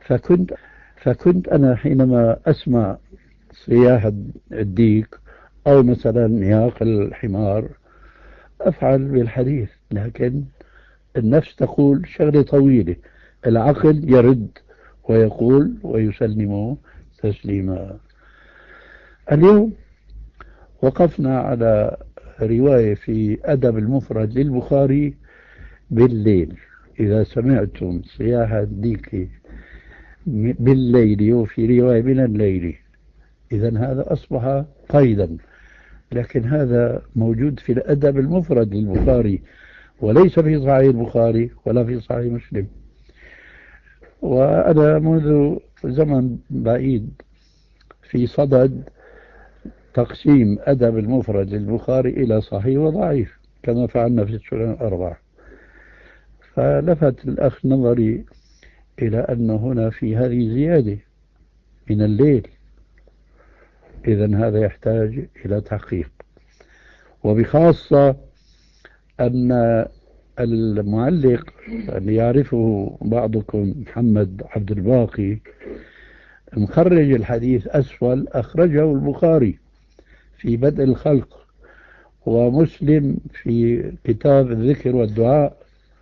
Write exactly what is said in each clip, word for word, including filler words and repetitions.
فكنت فكنت أنا حينما أسمع صياح الديك أو مثلا نياق الحمار أفعل بالحديث، لكن النفس تقول شغلة طويلة، العقل يرد ويقول ويسلم تسليما. اليوم وقفنا على رواية في أدب المفرد للبخاري بالليل. إذا سمعتم صياح الديك بالليل وفي رواية من الليل، إذا هذا أصبح قيدا، لكن هذا موجود في الأدب المفرد للبخاري وليس في صحيح البخاري ولا في صحيح مسلم. وأنا منذ زمن بعيد في صدد تقسيم أدب المفرد للبخاري إلى صحيح وضعيف كما فعلنا في السنن الأربعة، فلفت الأخ نظري إلى أن هنا في هذه زيادة من الليل، إذن هذا يحتاج إلى تحقيق. وبخاصة أن المعلق اللي يعرفه بعضكم محمد عبد الباقي مخرج الحديث أسفل، أخرجه البخاري في بدء الخلق ومسلم في كتاب الذكر والدعاء،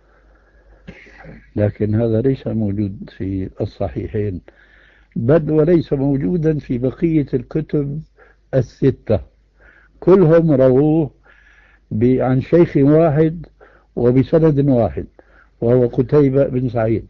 لكن هذا ليس موجود في الصحيحين، بل وليس موجودا في بقية الكتب الستة، كلهم رووه عن شيخ واحد وبسند واحد وهو قتيبة بن سعيد.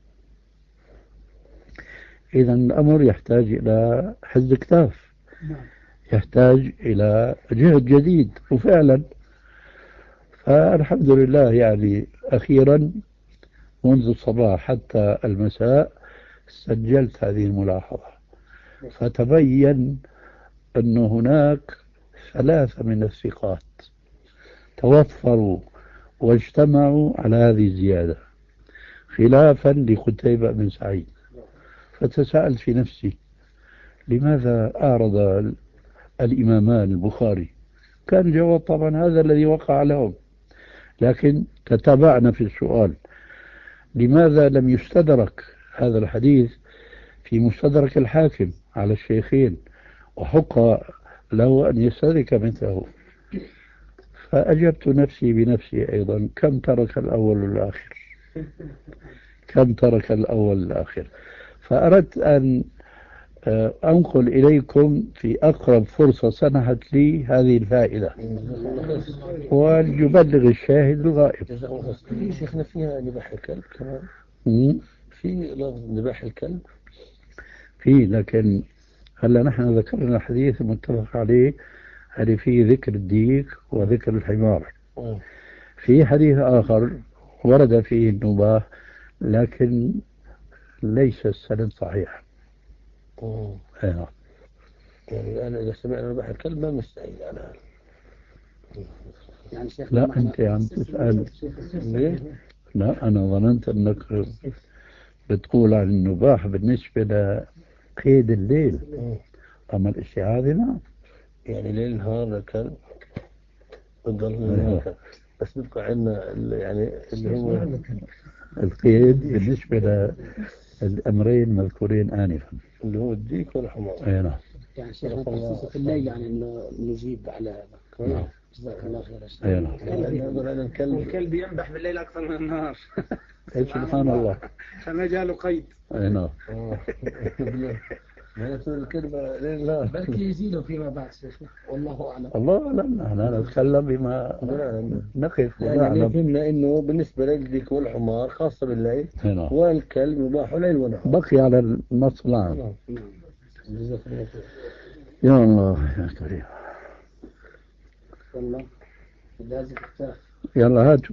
إذا الأمر يحتاج إلى حز كتاف، يحتاج إلى جهد جديد، وفعلا فالحمد لله يعني أخيرا منذ الصباح حتى المساء سجلت هذه الملاحظة، فتبين أن هناك ثلاثة من الثقات توفروا واجتمعوا على هذه الزيادة خلافا لقتيبة بن سعيد. فتساءلت في نفسي لماذا أعرض الإمامان البخاري؟ كان جواب طبعا هذا الذي وقع لهم، لكن تتابعنا في السؤال لماذا لم يستدرك هذا الحديث في مستدرك الحاكم على الشيخين وحق له أن يستدرك مثله؟ فأجبت نفسي بنفسي أيضا، كم ترك الأول والآخر، كم ترك الأول والآخر. فأردت أن أنقل إليكم في أقرب فرصة سنحت لي هذه الفائدة وليبلغ الشاهد الغائب. شيخنا فيها نباح الكلب كمان، في لفظ نباح الكلب في، لكن هلا نحن ذكرنا الحديث المتفق عليه هل فيه ذكر الديك وذكر الحمار. في حديث آخر ورد فيه النباح لكن ليس السند صحيح. أيوة. يعني أنا إذا سمعنا نباح الكلب ما مستعيد أنا يعني شيخ. لا أنت عم تسأل ليه؟ لا أنا ظننت أنك بتقول عن النباح بالنسبة لقيد الليل، أما الاستعاذة نعم، يعني ليل نهار الكلب بتضل، بس بيبقى عندنا يعني اللي هو القيد بالنسبة للأمرين المذكورين آنفا اللي هو الديك والحمار. أي نعم. يعني شيخ في الليل يعني إنه نجيب على هذا. نعم. جزاك الله خير. أي نعم. الكلب الكلب ينبح بالليل أكثر من النهار. سبحان الله. فما جاله قيد. أي نعم. معناته الكلمة لله بلكي يزيدوا فيما بعد شيخنا، والله أعلم. الله أعلم، نحن نتكلم بما نقف ونعلم. فهمنا إنه بالنسبة للديك والحمار خاصة بالليل، والكلب يباح ليل ونهار. بقي على النص العام. جزاك الله خير. يا الله يا كريم. والله لازم. يلا هات.